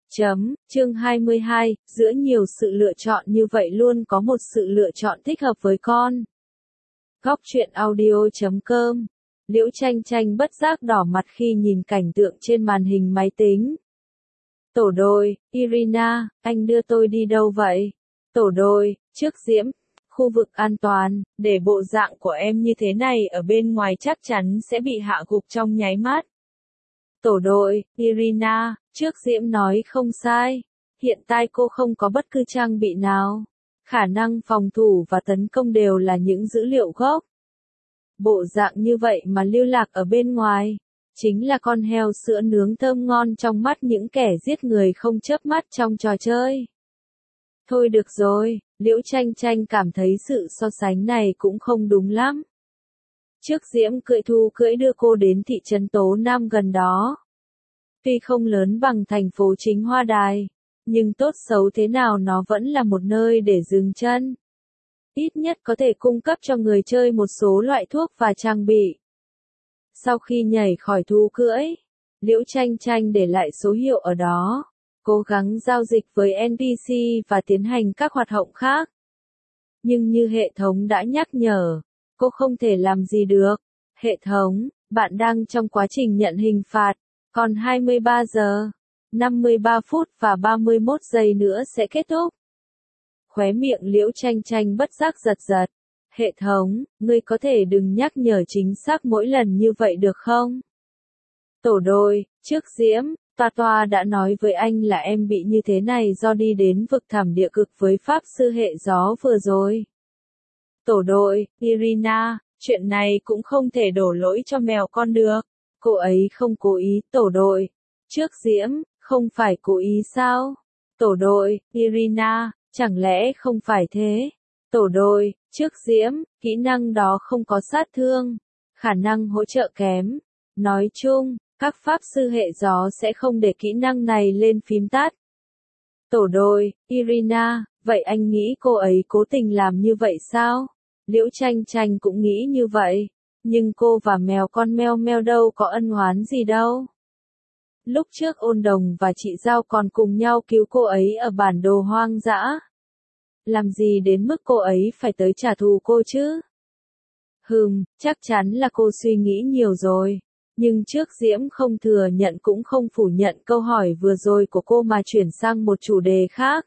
Chương 22, giữa nhiều sự lựa chọn như vậy luôn có một sự lựa chọn thích hợp với con. Góc truyện audio.com. Liễu Chanh Chanh bất giác đỏ mặt khi nhìn cảnh tượng trên màn hình máy tính. Tổ đôi, Irina, anh đưa tôi đi đâu vậy? Tổ đôi, trước Diễm, khu vực an toàn, để bộ dạng của em như thế này ở bên ngoài chắc chắn sẽ bị hạ gục trong nháy mắt. Tổ đội, Irina, trước Diễm nói không sai. Hiện tại cô không có bất cứ trang bị nào. Khả năng phòng thủ và tấn công đều là những dữ liệu gốc. Bộ dạng như vậy mà lưu lạc ở bên ngoài, chính là con heo sữa nướng thơm ngon trong mắt những kẻ giết người không chớp mắt trong trò chơi. Thôi được rồi, Liễu Chanh Chanh cảm thấy sự so sánh này cũng không đúng lắm. Trước Diễm cưỡi đưa cô đến thị trấn Tố Nam gần đó. Tuy không lớn bằng thành phố chính Hoa Đài, nhưng tốt xấu thế nào nó vẫn là một nơi để dừng chân. Ít nhất có thể cung cấp cho người chơi một số loại thuốc và trang bị. Sau khi nhảy khỏi thú cưỡi, Liễu Chanh Chanh để lại số hiệu ở đó, cố gắng giao dịch với NPC và tiến hành các hoạt động khác. Nhưng như hệ thống đã nhắc nhở, cô không thể làm gì được. Hệ thống, bạn đang trong quá trình nhận hình phạt, còn 23 giờ, 53 phút và 31 giây nữa sẽ kết thúc. Khóe miệng Liễu Chanh Chanh bất giác giật giật. Hệ thống, ngươi có thể đừng nhắc nhở chính xác mỗi lần như vậy được không? Tổ đôi, trước Diễm, Toa đã nói với anh là em bị như thế này do đi đến vực thẳm địa cực với pháp sư hệ gió vừa rồi. Tổ đội, Irina, chuyện này cũng không thể đổ lỗi cho mèo con được. Cô ấy không cố ý. Tổ đội, trước Diễm, không phải cố ý sao? Tổ đội, Irina, chẳng lẽ không phải thế? Tổ đội, trước Diễm, kỹ năng đó không có sát thương, khả năng hỗ trợ kém. Nói chung, các pháp sư hệ gió sẽ không để kỹ năng này lên phím tắt. Tổ đội, Irina, vậy anh nghĩ cô ấy cố tình làm như vậy sao? Liễu Chanh Chanh cũng nghĩ như vậy, nhưng cô và mèo con meo meo đâu có ân oán gì đâu. Lúc trước Ôn Đồng và chị Giao còn cùng nhau cứu cô ấy ở bản đồ hoang dã. Làm gì đến mức cô ấy phải tới trả thù cô chứ? Chắc chắn là cô suy nghĩ nhiều rồi. Nhưng trước Diễm không thừa nhận cũng không phủ nhận câu hỏi vừa rồi của cô mà chuyển sang một chủ đề khác.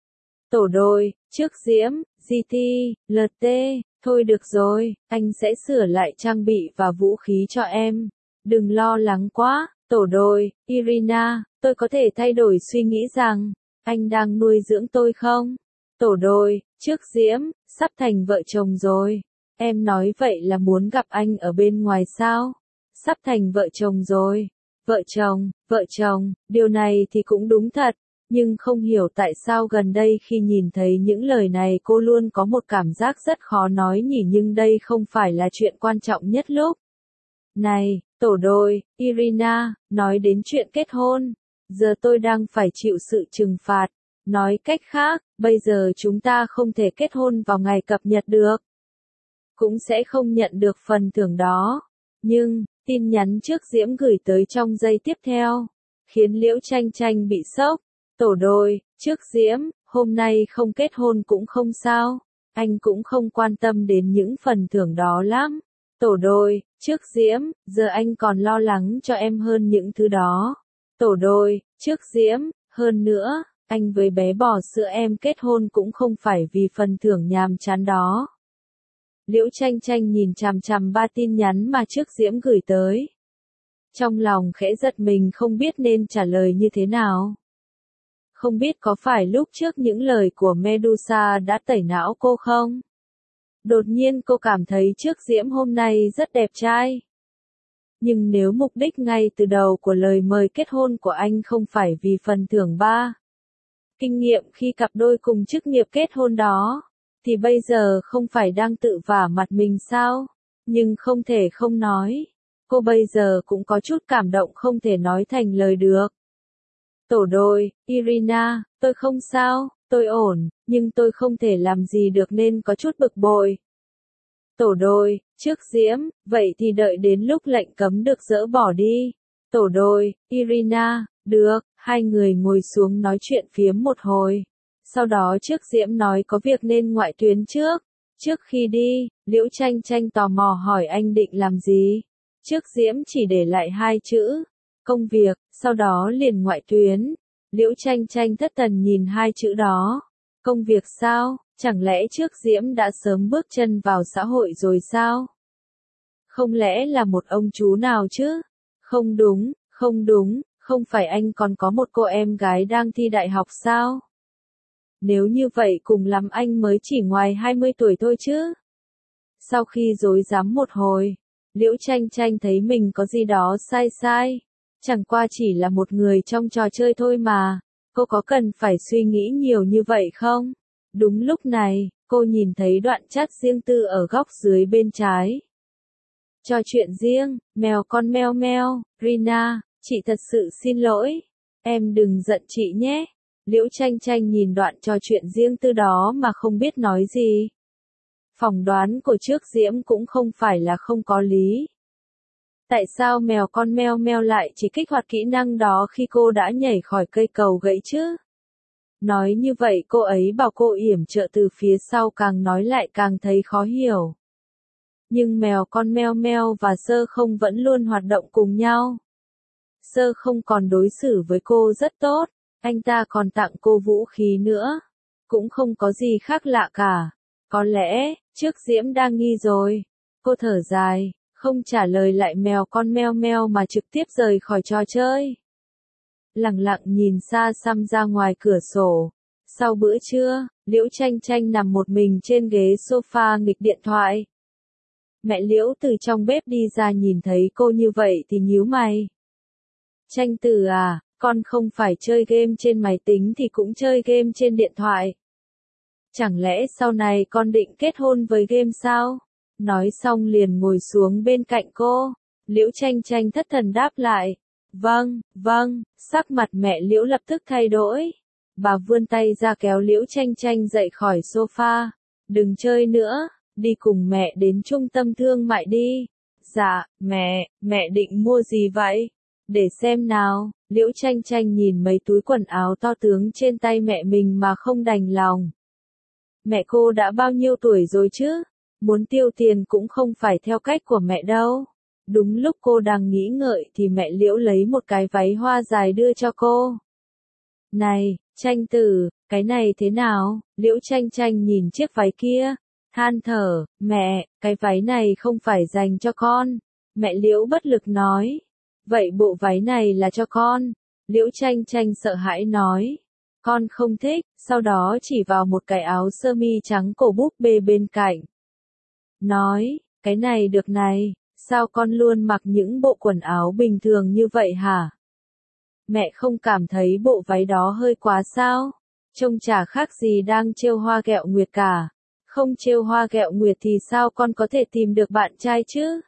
Tổ đôi, trước Diễm, GT, LT, thôi được rồi, anh sẽ sửa lại trang bị và vũ khí cho em. Đừng lo lắng quá. Tổ đôi, Irina, tôi có thể thay đổi suy nghĩ rằng, anh đang nuôi dưỡng tôi không? Tổ đôi, trước Diễm, sắp thành vợ chồng rồi. Em nói vậy là muốn gặp anh ở bên ngoài sao? Sắp thành vợ chồng rồi. Vợ chồng, điều này thì cũng đúng thật. Nhưng không hiểu tại sao gần đây khi nhìn thấy những lời này cô luôn có một cảm giác rất khó nói nhỉ, nhưng đây không phải là chuyện quan trọng nhất lúc này. Tổ đôi, Irina, nói đến chuyện kết hôn, giờ tôi đang phải chịu sự trừng phạt. Nói cách khác, bây giờ chúng ta không thể kết hôn vào ngày cập nhật được. Cũng sẽ không nhận được phần thưởng đó. Nhưng, tin nhắn trước Diễm gửi tới trong giây tiếp theo, khiến Liễu Chanh Chanh bị sốc. Tổ đôi, trước Diễm, hôm nay không kết hôn cũng không sao. Anh cũng không quan tâm đến những phần thưởng đó lắm. Tổ đôi, trước Diễm, giờ anh còn lo lắng cho em hơn những thứ đó. Tổ đôi, trước Diễm, hơn nữa, anh với bé bò sữa em kết hôn cũng không phải vì phần thưởng nhàm chán đó. Liễu Chanh Chanh nhìn chằm chằm 3 tin nhắn mà trước Diễm gửi tới. Trong lòng khẽ giật mình không biết nên trả lời như thế nào. Không biết có phải lúc trước những lời của Medusa đã tẩy não cô không? Đột nhiên cô cảm thấy trước Diễm hôm nay rất đẹp trai. Nhưng nếu mục đích ngay từ đầu của lời mời kết hôn của anh không phải vì phần thưởng 3 kinh nghiệm khi cặp đôi cùng chức nghiệp kết hôn đó, thì bây giờ không phải đang tự vả mặt mình sao? Nhưng không thể không nói, cô bây giờ cũng có chút cảm động không thể nói thành lời được. Tổ đôi, Irina, tôi không sao, tôi ổn, nhưng tôi không thể làm gì được nên có chút bực bội. Tổ đôi, trước Diễm, vậy thì đợi đến lúc lệnh cấm được dỡ bỏ đi. Tổ đôi, Irina, Được, hai người ngồi xuống nói chuyện phiếm một hồi. Sau đó trước Diễm nói có việc nên ngoại tuyến trước. Trước khi đi, Liễu Chanh Chanh tò mò hỏi anh định làm gì. Trước Diễm chỉ để lại hai chữ, công việc, sau đó liền ngoại tuyến. Liễu Chanh Chanh thất thần nhìn hai chữ đó. Công việc sao, chẳng lẽ trước Diễm đã sớm bước chân vào xã hội rồi sao? Không lẽ là một ông chú nào chứ? Không đúng, không đúng, không phải anh còn có một cô em gái đang thi đại học sao? Nếu như vậy cùng lắm anh mới chỉ ngoài 20 tuổi thôi chứ. Sau khi dối dám một hồi, Liễu Chanh Chanh thấy mình có gì đó sai sai. Chẳng qua chỉ là một người trong trò chơi thôi mà. Cô có cần phải suy nghĩ nhiều như vậy không? Đúng lúc này, cô nhìn thấy đoạn chat riêng tư ở góc dưới bên trái. Trò chuyện riêng, mèo con meo meo, Rina, chị thật sự xin lỗi. Em đừng giận chị nhé. Liễu Chanh Chanh nhìn đoạn trò chuyện riêng tư đó mà không biết nói gì. Phỏng đoán của trước Diễm cũng không phải là không có lý. Tại sao mèo con meo meo lại chỉ kích hoạt kỹ năng đó khi cô đã nhảy khỏi cây cầu gãy chứ? Nói như vậy cô ấy bảo cô yểm trợ từ phía sau, càng nói lại càng thấy khó hiểu. Nhưng mèo con meo meo và Sơ Không vẫn luôn hoạt động cùng nhau. Sơ Không còn đối xử với cô rất tốt, anh ta còn tặng cô vũ khí nữa. Cũng không có gì khác lạ cả. Có lẽ, trước Diễm đang nghi rồi. Cô thở dài, không trả lời lại mèo con meo meo mà trực tiếp rời khỏi trò chơi. Lặng lặng nhìn xa xăm ra ngoài cửa sổ. Sau bữa trưa, Liễu Chanh Chanh nằm một mình trên ghế sofa nghịch điện thoại. Mẹ Liễu từ trong bếp đi ra nhìn thấy cô như vậy thì nhíu mày. Chanh Từ à, con không phải chơi game trên máy tính thì cũng chơi game trên điện thoại. Chẳng lẽ sau này con định kết hôn với game sao? Nói xong liền ngồi xuống bên cạnh cô. Liễu Chanh Chanh thất thần đáp lại. Vâng, vâng, sắc mặt mẹ Liễu lập tức thay đổi. Bà vươn tay ra kéo Liễu Chanh Chanh dậy khỏi sofa. Đừng chơi nữa, đi cùng mẹ đến trung tâm thương mại đi. Dạ, mẹ định mua gì vậy? Để xem nào. Liễu Chanh Chanh nhìn mấy túi quần áo to tướng trên tay mẹ mình mà không đành lòng. Mẹ cô đã bao nhiêu tuổi rồi chứ? Muốn tiêu tiền cũng không phải theo cách của mẹ đâu. Đúng lúc cô đang nghĩ ngợi thì mẹ Liễu lấy một cái váy hoa dài đưa cho cô. Này, Chanh Từ, cái này thế nào? Liễu Chanh Chanh nhìn chiếc váy kia, than thở, mẹ, cái váy này không phải dành cho con. Mẹ Liễu bất lực nói. Vậy bộ váy này là cho con. Liễu Chanh Chanh sợ hãi nói. Con không thích, sau đó chỉ vào một cái áo sơ mi trắng cổ búp bê bên cạnh. Nói, cái này được này, sao con luôn mặc những bộ quần áo bình thường như vậy hả? Mẹ không cảm thấy bộ váy đó hơi quá sao? Trông chả khác gì đang trêu hoa ghẹo nguyệt cả. Không trêu hoa ghẹo nguyệt thì sao con có thể tìm được bạn trai chứ?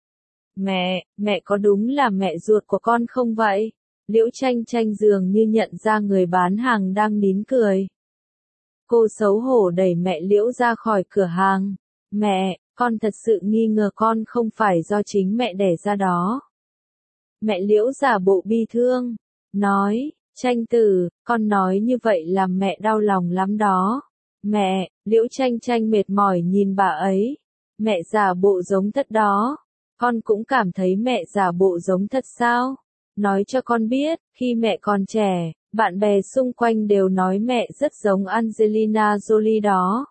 Mẹ có đúng là mẹ ruột của con không vậy? Liễu Chanh Chanh dường như nhận ra người bán hàng đang nín cười. Cô xấu hổ đẩy mẹ Liễu ra khỏi cửa hàng. Mẹ, con thật sự nghi ngờ con không phải do chính mẹ đẻ ra đó. Mẹ Liễu giả bộ bi thương. Nói, Chanh Từ, con nói như vậy làm mẹ đau lòng lắm đó. Mẹ, Liễu Chanh Chanh mệt mỏi nhìn bà ấy. Mẹ giả bộ giống thật đó. Con cũng cảm thấy mẹ giả bộ giống thật sao? Nói cho con biết, khi mẹ còn trẻ, bạn bè xung quanh đều nói mẹ rất giống Angelina Jolie đó.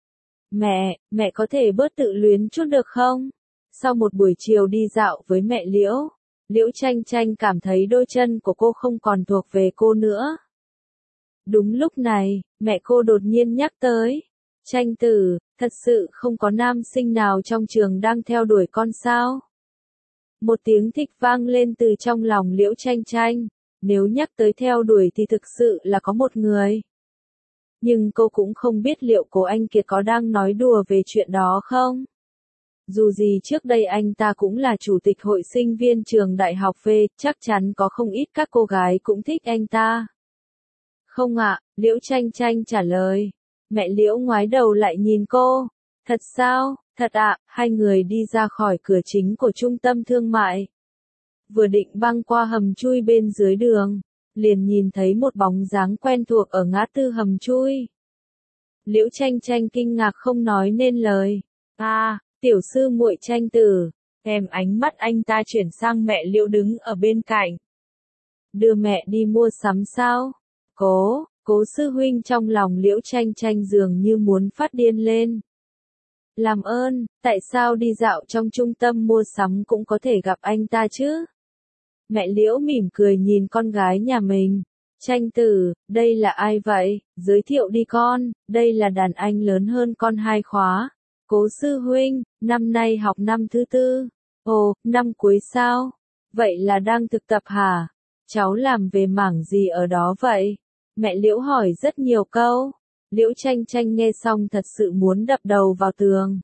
Mẹ có thể bớt tự luyến chút được không? Sau một buổi chiều đi dạo với mẹ Liễu, Liễu Chanh Chanh cảm thấy đôi chân của cô không còn thuộc về cô nữa. Đúng lúc này, mẹ cô đột nhiên nhắc tới. Chanh Từ, thật sự không có nam sinh nào trong trường đang theo đuổi con sao? Một tiếng thích vang lên từ trong lòng Liễu Chanh Chanh. Nếu nhắc tới theo đuổi thì thực sự là có một người. Nhưng cô cũng không biết liệu Cố Anh Kiệt có đang nói đùa về chuyện đó không? Dù gì trước đây anh ta cũng là chủ tịch hội sinh viên trường đại học V, chắc chắn có không ít các cô gái cũng thích anh ta. Không ạ, Liễu Chanh Chanh trả lời. Mẹ Liễu ngoái đầu lại nhìn cô. Thật sao? Thật ạ, hai người đi ra khỏi cửa chính của trung tâm thương mại. Vừa định băng qua hầm chui bên dưới đường, liền nhìn thấy một bóng dáng quen thuộc ở ngã tư hầm chui. Liễu Chanh Chanh kinh ngạc không nói nên lời. Tiểu sư muội Chanh Tử. Ánh mắt anh ta chuyển sang mẹ Liễu đứng ở bên cạnh. Đưa mẹ đi mua sắm sao? Cố sư huynh trong lòng Liễu Chanh Chanh dường như muốn phát điên lên. Làm ơn, tại sao đi dạo trong trung tâm mua sắm cũng có thể gặp anh ta chứ? Mẹ Liễu mỉm cười nhìn con gái nhà mình. Chanh Tử, đây là ai vậy? Giới thiệu đi con, đây là đàn anh lớn hơn con 2 khóa. Cố sư huynh, năm nay học năm thứ 4. Ồ, năm cuối sao? Vậy là đang thực tập hả? Cháu làm về mảng gì ở đó vậy? Mẹ Liễu hỏi rất nhiều câu. Liễu Chanh Chanh nghe xong thật sự muốn đập đầu vào tường.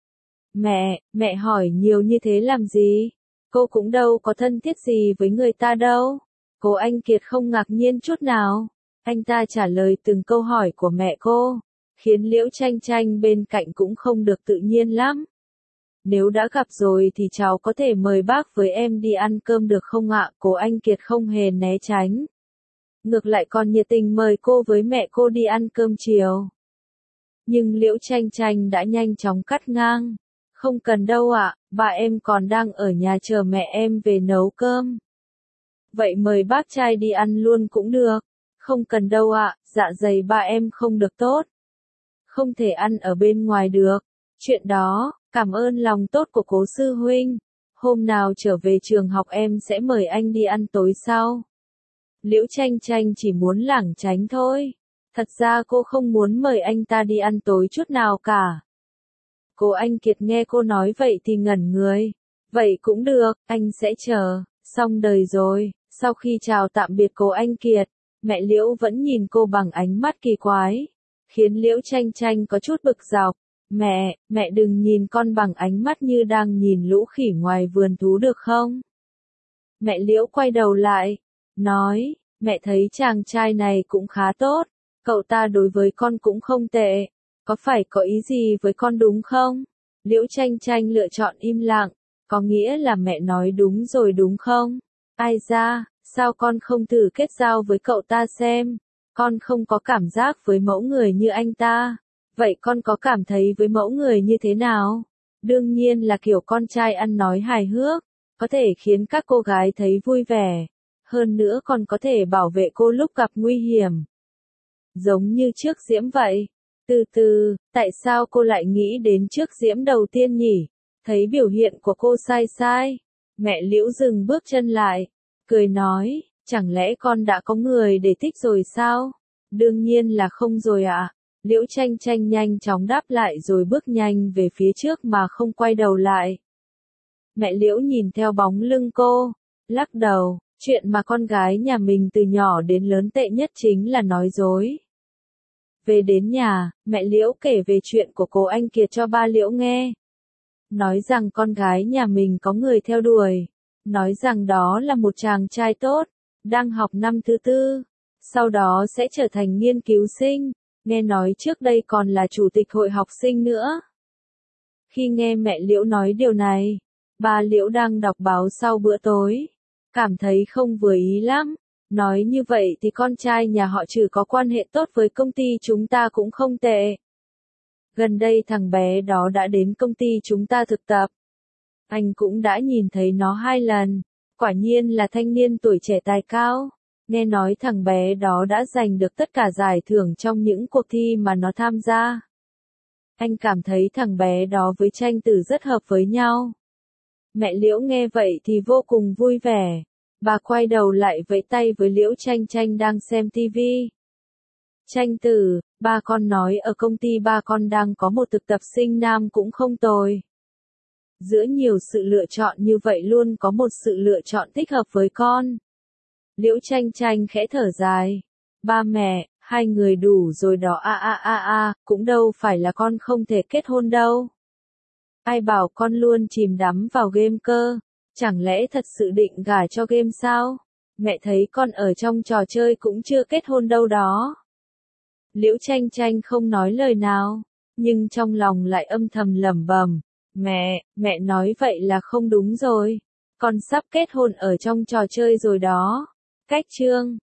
Mẹ hỏi nhiều như thế làm gì? Cô cũng đâu có thân thiết gì với người ta đâu. Cố Anh Kiệt không ngạc nhiên chút nào. Anh ta trả lời từng câu hỏi của mẹ cô, khiến Liễu Chanh Chanh bên cạnh cũng không được tự nhiên lắm. Nếu đã gặp rồi thì cháu có thể mời bác với em đi ăn cơm được không ạ? Cố Anh Kiệt không hề né tránh. Ngược lại còn nhiệt tình mời cô với mẹ cô đi ăn cơm chiều. Nhưng Liễu Chanh Chanh đã nhanh chóng cắt ngang. Không cần đâu ạ, bà em còn đang ở nhà chờ mẹ em về nấu cơm. Vậy mời bác trai đi ăn luôn cũng được. Không cần đâu ạ, dạ dày ba em không được tốt. Không thể ăn ở bên ngoài được. Chuyện đó, cảm ơn lòng tốt của cố sư huynh. Hôm nào trở về trường học em sẽ mời anh đi ăn tối sau. Liễu Chanh Chanh chỉ muốn lảng tránh thôi. Thật ra cô không muốn mời anh ta đi ăn tối chút nào cả. Cố Anh Kiệt nghe cô nói vậy thì ngẩn người. Vậy cũng được, anh sẽ chờ. Xong đời rồi. Sau khi chào tạm biệt Cố Anh Kiệt, mẹ Liễu vẫn nhìn cô bằng ánh mắt kỳ quái, khiến Liễu Chanh Chanh có chút bực dọc. Mẹ đừng nhìn con bằng ánh mắt như đang nhìn lũ khỉ ngoài vườn thú được không? Mẹ Liễu quay đầu lại, nói, mẹ thấy chàng trai này cũng khá tốt, cậu ta đối với con cũng không tệ, có phải có ý gì với con đúng không? Liễu Chanh Chanh lựa chọn im lặng, có nghĩa là mẹ nói đúng rồi đúng không? Ai ra, sao con không thử kết giao với cậu ta xem? Con không có cảm giác với mẫu người như anh ta. Vậy con có cảm thấy với mẫu người như thế nào? Đương nhiên là kiểu con trai ăn nói hài hước, có thể khiến các cô gái thấy vui vẻ. Hơn nữa còn có thể bảo vệ cô lúc gặp nguy hiểm. Giống như trước Diễm vậy. Tại sao cô lại nghĩ đến trước Diễm đầu tiên nhỉ? Thấy biểu hiện của cô sai. Mẹ Liễu dừng bước chân lại, cười nói, chẳng lẽ con đã có người để thích rồi sao? Đương nhiên là không rồi ạ. Liễu Chanh Chanh nhanh chóng đáp lại rồi bước nhanh về phía trước mà không quay đầu lại. Mẹ Liễu nhìn theo bóng lưng cô, lắc đầu, chuyện mà con gái nhà mình từ nhỏ đến lớn tệ nhất chính là nói dối. Về đến nhà, mẹ Liễu kể về chuyện của Cố Anh Kiệt cho ba Liễu nghe. Nói rằng con gái nhà mình có người theo đuổi. Nói rằng đó là một chàng trai tốt, đang học năm thứ 4, sau đó sẽ trở thành nghiên cứu sinh, nghe nói trước đây còn là chủ tịch hội học sinh nữa. Khi nghe mẹ Liễu nói điều này, ba Liễu đang đọc báo sau bữa tối, cảm thấy không vừa ý lắm. Nói như vậy thì con trai nhà họ Trừ có quan hệ tốt với công ty chúng ta cũng không tệ. Gần đây thằng bé đó đã đến công ty chúng ta thực tập. Anh cũng đã nhìn thấy nó 2 lần, quả nhiên là thanh niên tuổi trẻ tài cao. Nghe nói thằng bé đó đã giành được tất cả giải thưởng trong những cuộc thi mà nó tham gia. Anh cảm thấy thằng bé đó với Chanh Tử rất hợp với nhau. Mẹ Liễu nghe vậy thì vô cùng vui vẻ. Bà quay đầu lại vẫy tay với Liễu Chanh Chanh đang xem tivi. Chanh Tử, ba con nói ở công ty ba con đang có một thực tập sinh nam cũng không tồi. Giữa nhiều sự lựa chọn như vậy luôn có một sự lựa chọn thích hợp với con. Liễu Chanh Chanh khẽ thở dài. Ba mẹ, 2 người đủ rồi đó cũng đâu phải là con không thể kết hôn đâu. Ai bảo con luôn chìm đắm vào game cơ, chẳng lẽ thật sự định gả cho game sao? Mẹ thấy con ở trong trò chơi cũng chưa kết hôn đâu đó. Liễu Chanh Chanh không nói lời nào, nhưng trong lòng lại âm thầm lẩm bẩm. Mẹ nói vậy là không đúng rồi. Con sắp kết hôn ở trong trò chơi rồi đó. Cách chương